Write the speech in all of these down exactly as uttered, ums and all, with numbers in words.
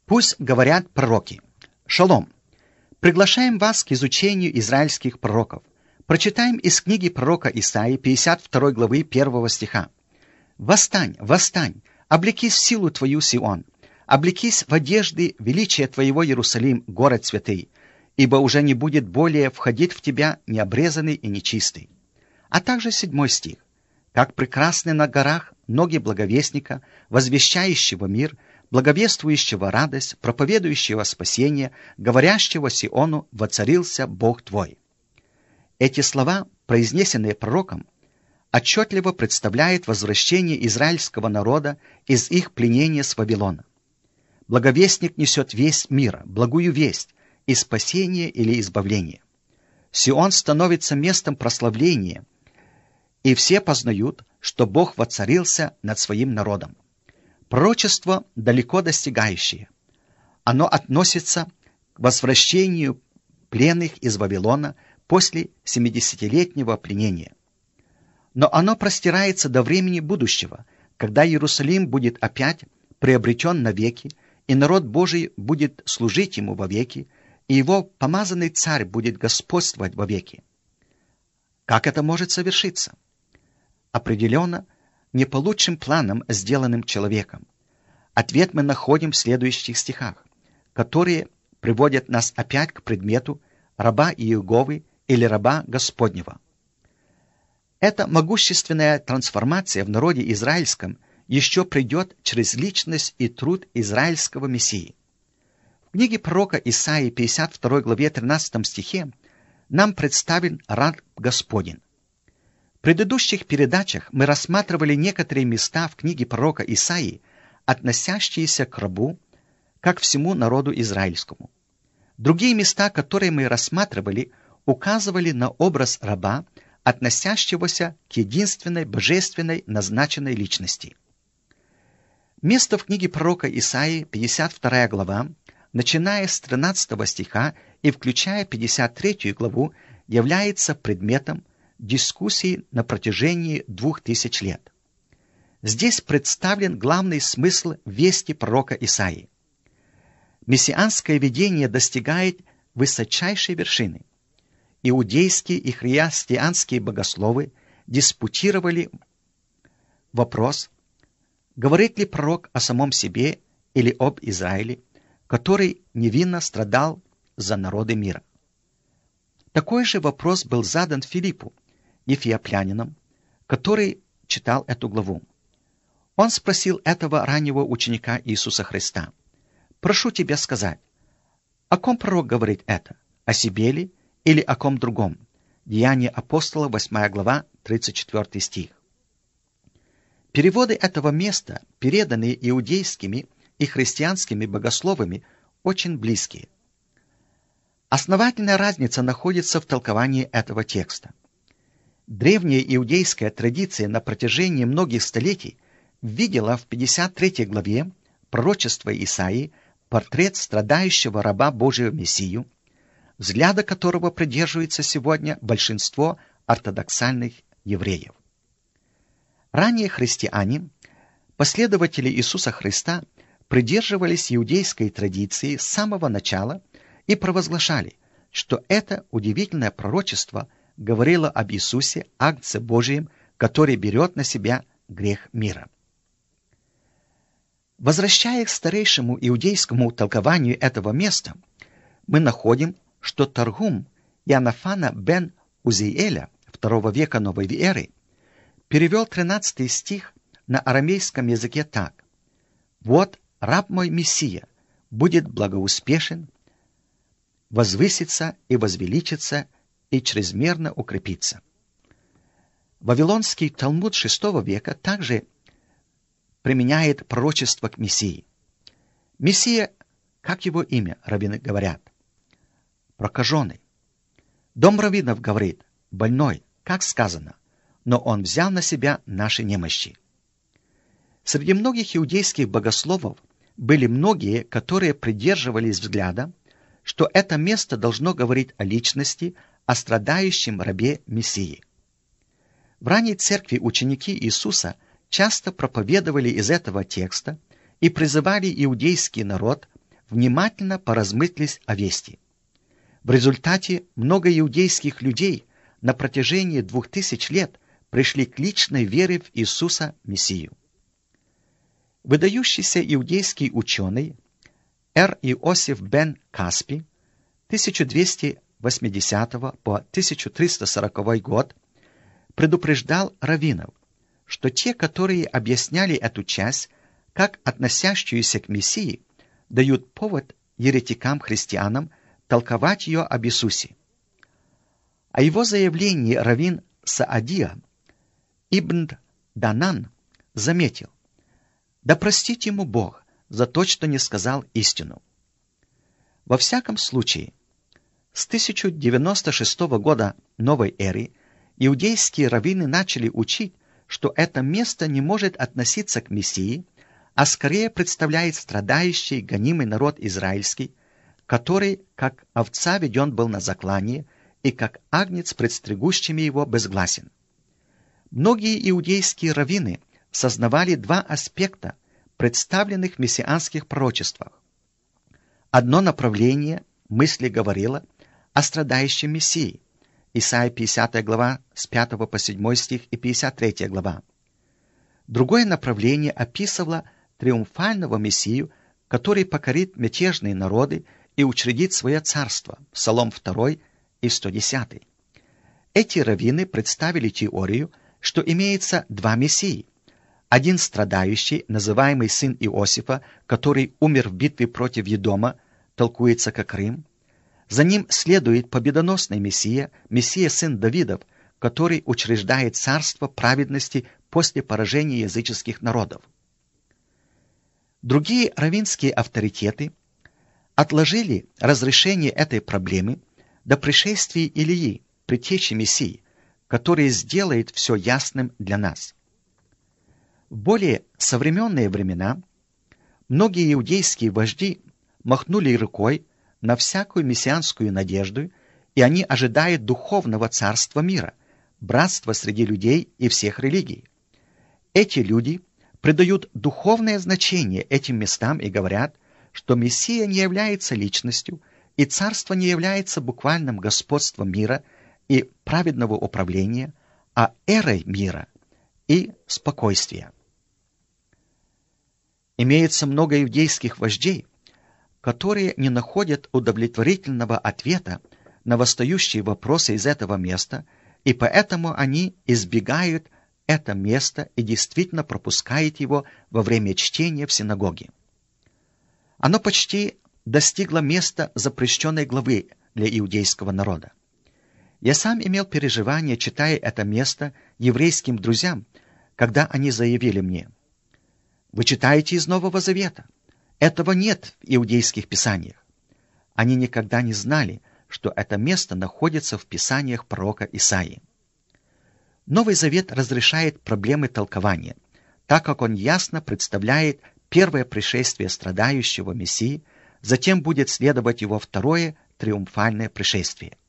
Пусть говорят пророки. Шалом! Приглашаем вас к изучению израильских пророков. Прочитаем из книги пророка Исаии пятьдесят второй главы первого стиха. «Восстань, восстань, облекись в силу твою, Сион, облекись в одежды величия твоего, Иерусалим, город святый, ибо уже не будет более входить в тебя необрезанный и нечистый». А также седьмой стих. «Как прекрасны на горах ноги благовестника, возвещающего мир, благовествующего радость, проповедующего спасение, говорящего Сиону: воцарился Бог твой». Эти слова, произнесенные пророком, отчетливо представляют возвращение израильского народа из их пленения с Вавилона. Благовестник несет весть мира, благую весть, и спасение или избавление. Сион становится местом прославления, и все познают, что Бог воцарился над своим народом. Пророчество далеко достигающее. Оно относится к возвращению пленных из Вавилона после семидесятилетнего пленения. Но оно простирается до времени будущего, когда Иерусалим будет опять приобретен навеки, и народ Божий будет служить ему вовеки, и его помазанный царь будет господствовать вовеки. Как это может совершиться? Определенно, не по лучшим планам, сделанным человеком. Ответ мы находим в следующих стихах, которые приводят нас опять к предмету раба Иеговы или раба Господнего. Эта могущественная трансформация в народе израильском еще придет через личность и труд израильского Мессии. В книге пророка Исаии пятьдесят второй главе тринадцатом стихе нам представлен раб Господень. В предыдущих передачах мы рассматривали некоторые места в книге пророка Исаии, относящиеся к рабу, как всему народу израильскому. Другие места, которые мы рассматривали, указывали на образ раба, относящегося к единственной божественной назначенной личности. Место в книге пророка Исаии, пятьдесят вторая глава, начиная с тринадцатого стиха и включая пятьдесят третью главу, является предметом дискуссии на протяжении двух тысяч лет. Здесь представлен главный смысл вести пророка Исаии. Мессианское видение достигает высочайшей вершины. Иудейские и христианские богословы диспутировали вопрос, говорит ли пророк о самом себе или об Израиле, который невинно страдал за народы мира. Такой же вопрос был задан Филиппу, ефиоплянином, который читал эту главу. Он спросил этого раннего ученика Иисуса Христа: «Прошу тебя сказать, о ком пророк говорит это, о себе ли или о ком другом?» Деяния апостола, восьмая глава, тридцать четвёртый стих. Переводы этого места, переданные иудейскими и христианскими богословами, очень близкие. Основательная разница находится в толковании этого текста. Древняя иудейская традиция на протяжении многих столетий видела в пятьдесят третьей главе пророчества Исаии портрет страдающего раба Божьего Мессию, взгляда которого придерживается сегодня большинство ортодоксальных евреев. Ранее христиане, последователи Иисуса Христа, придерживались иудейской традиции с самого начала и провозглашали, что это удивительное пророчество говорило об Иисусе, Агнце Божием, который берет на себя грех мира. Возвращаясь к старейшему иудейскому толкованию этого места, мы находим, что Таргум Иоаннафана бен Узиэля второго века новой эры перевел тринадцатый стих на арамейском языке так: «Вот раб мой Мессия будет благоуспешен, возвысится и возвеличится и чрезмерно укрепится». Вавилонский Талмуд шестого века также применяет пророчество к Мессии. Мессия, как его имя, раввины говорят? Прокаженный. Дом раввинов говорит: больной, как сказано, но он взял на себя наши немощи. Среди многих иудейских богословов были многие, которые придерживались взгляда, что это место должно говорить о личности, о страдающем рабе Мессии. В ранней церкви ученики Иисуса часто проповедовали из этого текста и призывали иудейский народ внимательно поразмыслить о вести. В результате много иудейских людей на протяжении двух тысяч лет пришли к личной вере в Иисуса Мессию. Выдающийся иудейский ученый Р. Иосиф бен Каспи тысяча двести восьмидесятого по тысяча триста сороковой год предупреждал раввинов, что те, которые объясняли эту часть как относящуюся к Мессии, дают повод еретикам-христианам толковать ее об Иисусе. О его заявлении раввин Саадия ибн Данан заметил: «Да простит ему Бог за то, что не сказал истину». Во всяком случае, с тысяча девяносто шестого года новой эры иудейские раввины начали учить, что это место не может относиться к Мессии, а скорее представляет страдающий, гонимый народ израильский, который, как овца, веден был на заклание, и как агнец пред стригущими его безгласен. Многие иудейские раввины сознавали два аспекта, представленных в мессианских пророчествах. Одно направление мысли говорило о страдающем Мессии, Исайя пятидесятая глава с пятого по седьмой стих и пятьдесят третья глава. Другое направление описывало триумфального Мессию, который покорит мятежные народы и учредит свое царство, Псалом второй и сто десятый. Эти раввины представили теорию, что имеется два Мессии. Один страдающий, называемый сын Иосифа, который умер в битве против Едома, толкуется как Рим. За ним следует победоносный Мессия, Мессия сын Давидов, который учреждает царство праведности после поражения языческих народов. Другие раввинские авторитеты отложили разрешение этой проблемы до пришествия Илии, предтечи Мессии, который сделает все ясным для нас. В более современные времена многие иудейские вожди махнули рукой на всякую мессианскую надежду, и они ожидают духовного царства мира, братства среди людей и всех религий. Эти люди придают духовное значение этим местам и говорят, что Мессия не является личностью, и царство не является буквальным господством мира и праведного управления, а эрой мира и спокойствия. Имеется много иудейских вождей, которые не находят удовлетворительного ответа на восстающие вопросы из этого места, и поэтому они избегают это место и действительно пропускают его во время чтения в синагоге. Оно почти достигло места запрещенной главы для иудейского народа. Я сам имел переживание, читая это место еврейским друзьям, когда они заявили мне: «Вы читаете из Нового Завета. Этого нет в иудейских писаниях». Они никогда не знали, что это место находится в писаниях пророка Исаии. Новый Завет разрешает проблемы толкования, так как он ясно представляет первое пришествие страдающего Мессии, затем будет следовать его второе триумфальное пришествие.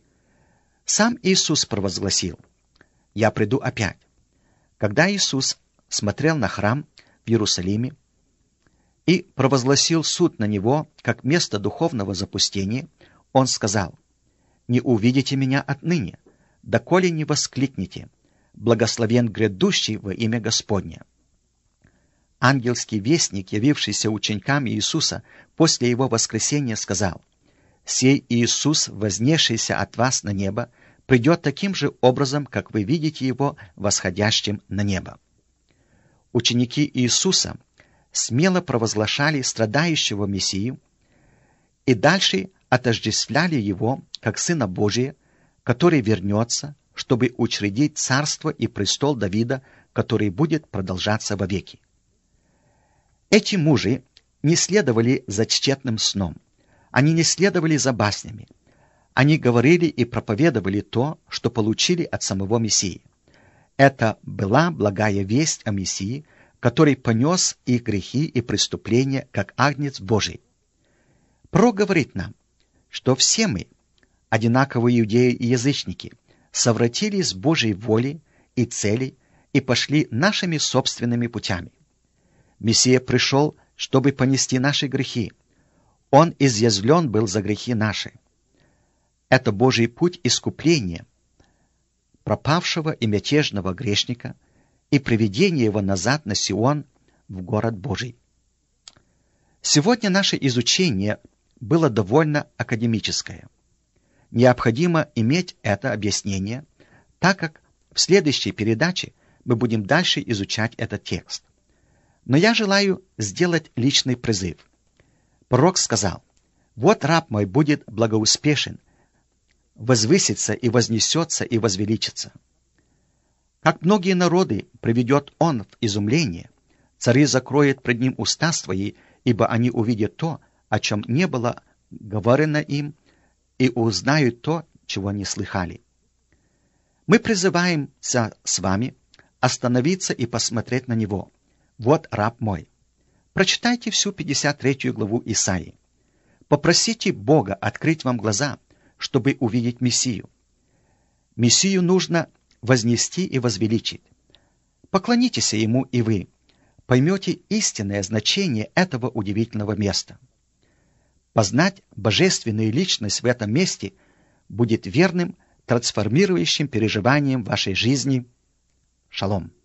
Сам Иисус провозгласил: «Я приду опять». Когда Иисус смотрел на храм в Иерусалиме и провозгласил суд на него как место духовного запустения, он сказал: «Не увидите меня отныне, доколе не воскликнете: благословен грядущий во имя Господне». Ангельский вестник, явившийся ученикам Иисуса после его воскресения, сказал: «Сей Иисус, вознесшийся от вас на небо, придет таким же образом, как вы видите его восходящим на небо». Ученики Иисуса смело провозглашали страдающего Мессию и дальше отождествляли его как Сына Божия, который вернется, чтобы учредить царство и престол Давида, который будет продолжаться вовеки. Эти мужи не следовали за тщетным сном, они не следовали за баснями. Они говорили и проповедовали то, что получили от самого Мессии. Это была благая весть о Мессии, который понес их грехи и преступления, как агнец Божий. Пророк говорит нам, что все мы, одинаковые иудеи и язычники, совратились с Божьей воли и целей и пошли нашими собственными путями. Мессия пришел, чтобы понести наши грехи. Он изъязвлен был за грехи наши. Это Божий путь искупления пропавшего и мятежного грешника и приведения его назад на Сион, в город Божий. Сегодня наше изучение было довольно академическое. Необходимо иметь это объяснение, так как в следующей передаче мы будем дальше изучать этот текст. Но я желаю сделать личный призыв. Пророк сказал: «Вот раб мой будет благоуспешен, возвысится и вознесется и возвеличится. Как многие народы приведет он в изумление, цари закроют пред ним уста свои, ибо они увидят то, о чем не было говорено им, и узнают то, чего не слыхали». Мы призываемся с вами остановиться и посмотреть на него. Вот раб мой. Прочитайте всю пятьдесят третью главу Исаии. Попросите Бога открыть вам глаза, чтобы увидеть Мессию. Мессию нужно вознести и возвеличить. Поклонитесь ему и вы поймете истинное значение этого удивительного места. Познать божественную личность в этом месте будет верным трансформирующим переживанием вашей жизни. Шалом.